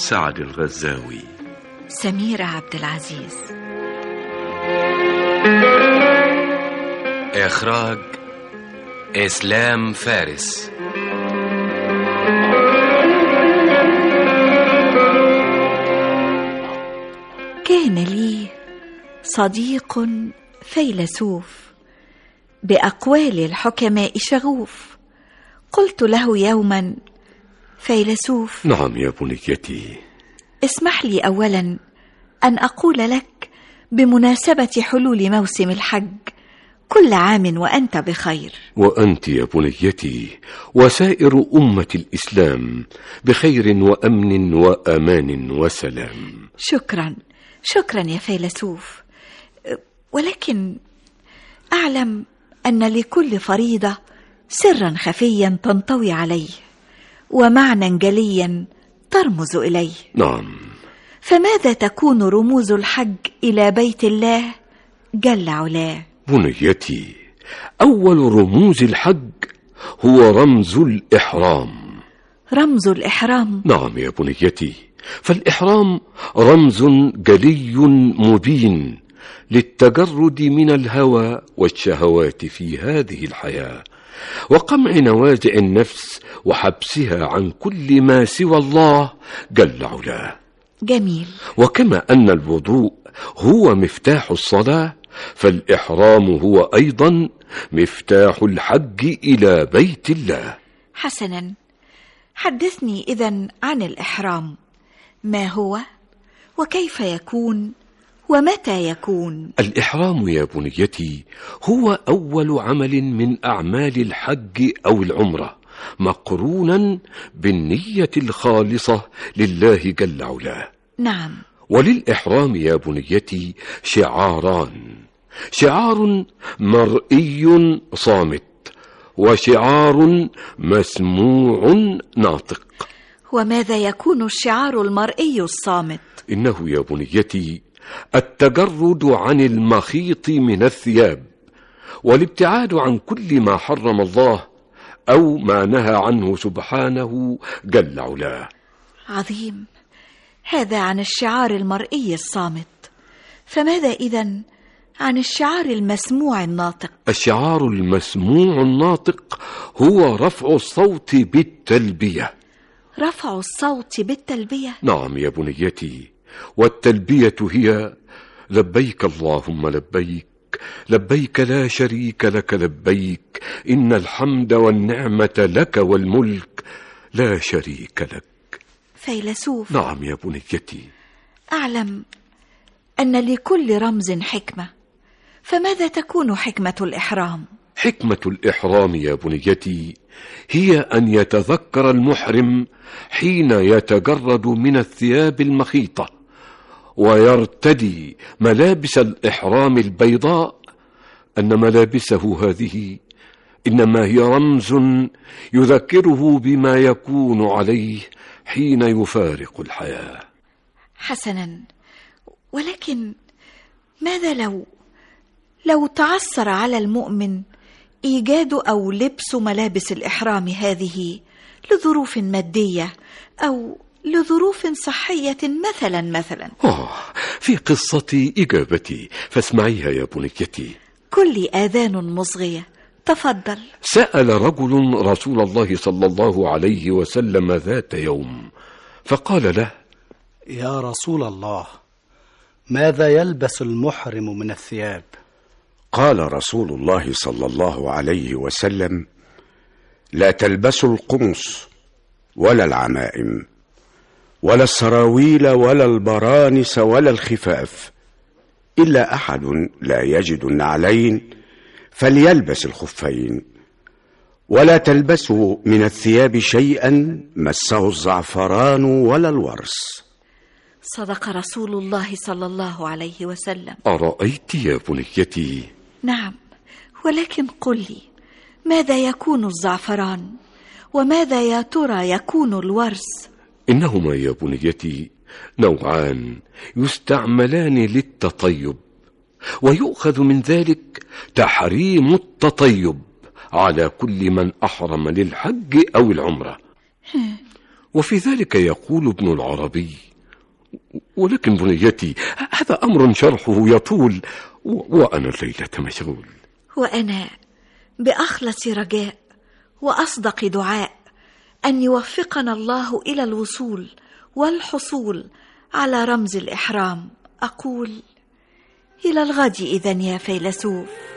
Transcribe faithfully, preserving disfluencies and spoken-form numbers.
سعد الغزاوي. سميرة عبد العزيز. إخراج إسلام فارس. كان لي صديق فيلسوف بأقوال الحكماء شغوف. قلت له يوما: فيلسوف. نعم يا بنيتي. اسمح لي أولا أن أقول لك بمناسبة حلول موسم الحج: كل عام وأنت بخير. وأنت يا بنيتي وسائر أمة الإسلام بخير وأمن وأمان وسلام. شكرا شكرا يا فيلسوف. ولكن أعلم أن لكل فريضة سرا خفيا تنطوي عليه ومعنى جليا ترمز إليه. نعم. فماذا تكون رموز الحج إلى بيت الله جل علاه؟ بنيتي، أول رموز الحج هو رمز الإحرام. رمز الإحرام؟ نعم يا بنيتي، فالإحرام رمز جلي مبين للتجرد من الهوى والشهوات في هذه الحياة، وقمع نوازع النفس وحبسها عن كل ما سوى الله جل علاه. جميل. وكما أن الوضوء هو مفتاح الصلاة، فالإحرام هو أيضا مفتاح الحج إلى بيت الله. حسنا، حدثني إذن عن الإحرام. ما هو وكيف يكون ومتى يكون؟ الإحرام يا بنيتي هو أول عمل من أعمال الحج أو العمرة، مقرونا بالنية الخالصة لله جل علاه. نعم. وللإحرام يا بنيتي شعاران: شعار مرئي صامت، وشعار مسموع ناطق. وماذا يكون الشعار المرئي الصامت؟ إنه يا بنيتي التجرد عن المخيط من الثياب، والابتعاد عن كل ما حرم الله أو ما نهى عنه سبحانه جل علاه. عظيم. هذا عن الشعار المرئي الصامت. فماذا إذن عن الشعار المسموع الناطق؟ الشعار المسموع الناطق هو رفع الصوت بالتلبية. رفع الصوت بالتلبية؟ نعم يا بنيتي، والتلبية هي: لبيك اللهم لبيك، لبيك لا شريك لك لبيك، إن الحمد والنعمة لك والملك لا شريك لك. فيلسوف. نعم يا بنيتي. أعلم أن لكل رمز حكمة، فماذا تكون حكمة الإحرام؟ حكمة الإحرام يا بنيتي هي أن يتذكر المحرم حين يتجرد من الثياب المخيطة ويرتدي ملابس الإحرام البيضاء أن ملابسه هذه إنما هي رمز يذكره بما يكون عليه حين يفارق الحياة. حسنا، ولكن ماذا لو لو تعثر على المؤمن إيجاد أو لبس ملابس الإحرام هذه لظروف مادية أو لظروف صحية مثلا مثلا؟ آه، في قصتي إجابتي، فاسمعيها يا بنيتي. كل آذان مصغية، تفضل. سأل رجل رسول الله صلى الله عليه وسلم ذات يوم فقال له: يا رسول الله، ماذا يلبس المحرم من الثياب؟ قال رسول الله صلى الله عليه وسلم: لا تلبسوا القمص ولا العمائم ولا السراويل ولا البرانس ولا الخفاف، إلا أحد لا يجد النعلين فليلبس الخفين، ولا تلبسوا من الثياب شيئا مسه الزعفران ولا الورس. صدق رسول الله صلى الله عليه وسلم. أرأيت يا بنيتي؟ نعم، ولكن قل لي، ماذا يكون الزعفران وماذا يا ترى يكون الورس؟ إنهما يا بنيتي نوعان يستعملان للتطيب، ويؤخذ من ذلك تحريم التطيب على كل من أحرم للحج أو العمرة. وفي ذلك يقول ابن العربي: ولكن بنيتي، هذا أمر شرحه يطول، وأنا الليلة مشغول. وأنا بأخلص رجاء وأصدق دعاء أن يوفقنا الله إلى الوصول والحصول على رمز الإحرام أقول: إلى الغد إذن يا فيلسوف.